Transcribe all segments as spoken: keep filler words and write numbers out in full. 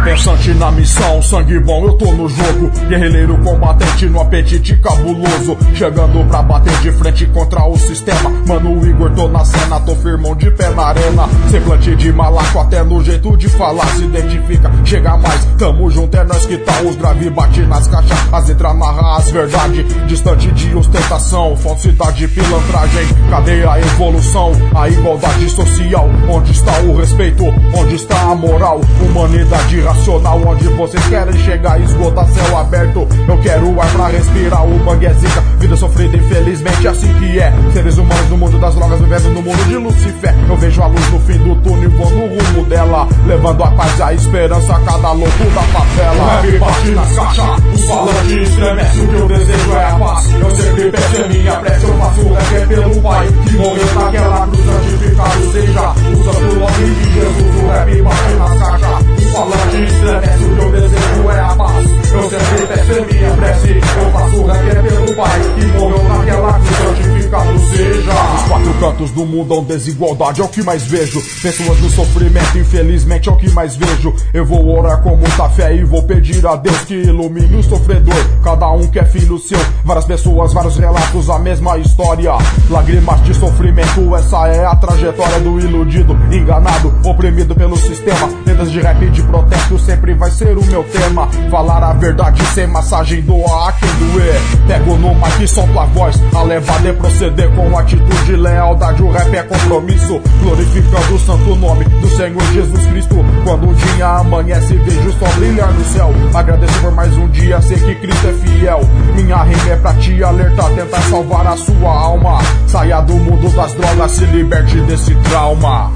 pensante na missão, sangue bom, eu tô no jogo. Guerrilheiro combatente no apetite cabuloso, chegando pra bater de frente contra o sistema. Mano, o Igor, tô na cena, tô firmão de pé na arena. Semblante de malaco, até no jeito de falar se identifica, chega mais, tamo junto, é nós que tá. Os grave bate nas caixas, as letras narra as verdade, distante de ostentação, falsidade, pilantragem. Cadê a evolução, a igualdade social? Onde está o respeito, onde está a moral? Humanidade racional, onde vocês querem chegar? Esgota céu aberto, eu quero ar pra respirar. O mangue é zica, vida sofrida, infelizmente assim que é. Seres humanos no mundo das drogas, vivendo no mundo de Lucifer. Eu vejo a luz no fim do túnel, vou no rumo dela, levando a paz e a esperança a cada louco da favela. O rap bate nas caixas, os falantes estremecem, o que eu desejo é a paz. Eu sempre peço, é minha prece, eu faço o rap é pelo Pai que morreu naquela cruz, santificado seja o santo nome de Jesus. O rap bate nas caixas, os falantes estremecem, o que eu desejo é a paz. Eu sempre peço, é minha prece, eu faço o rap é pelo Pai que morreu naquela cruz, santificado seja. Os quatro cantos do mundo, desigualdade é o que mais vejo. Pessoas no sofrimento, infelizmente é o que mais vejo. Eu vou orar com muita fé e vou pedir a Deus que ilumine o sofredor. Cada um que é filho seu, várias pessoas, vários relatos, a mesma história. Lágrimas de sofrimento, essa é a trajetória do iludido, enganado, oprimido pelo sistema. Letras de rap de protesto sempre vai ser o meu tema. Falar a verdade sem massagem, doa a quem doer. Pego no mic e solto a voz, a levada é proceder com atitude, lealdade. O rap é compromisso, glorificando o santo nome do Senhor Jesus Cristo. Quando o dia amanhece, vejo o sol brilhar no céu. Agradeço por mais um dia, sei que Cristo é fiel. Minha rima é pra te alertar, tentar salvar a sua alma. Saia do mundo das drogas, se liberte desse trauma.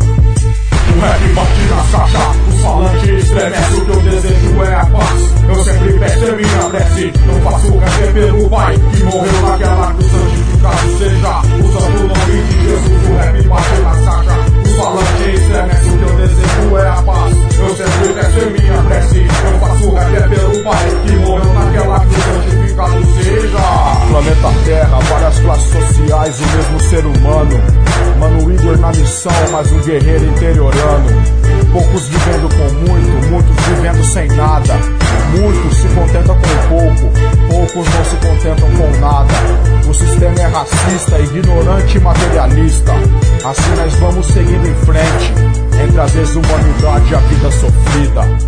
O rap bate nas caixas, os falantes estremecem, o que eu desejo é a paz. Eu sempre peço, é minha prece, eu faço o rap pelo Pai que morreu naquela cruz, santificado seja o santo nome de Jesus. O rap bate nas caixas, os falantes estremecem, o que eu desejo é a paz. Eu sempre peço, é minha prece, eu faço o rap pelo Pai que morreu naquela cruz, santificado seja. Planeta Terra, várias classes sociais, o mesmo ser humano. Mano, Igor na missão, mas um guerreiro interiorano. Poucos vivendo com muito, muitos vivendo sem nada. Muitos se contentam com pouco, poucos não se contentam com nada. O sistema é racista, ignorante e materialista. Assim nós vamos seguindo em frente, entre a desumanidade e a vida sofrida.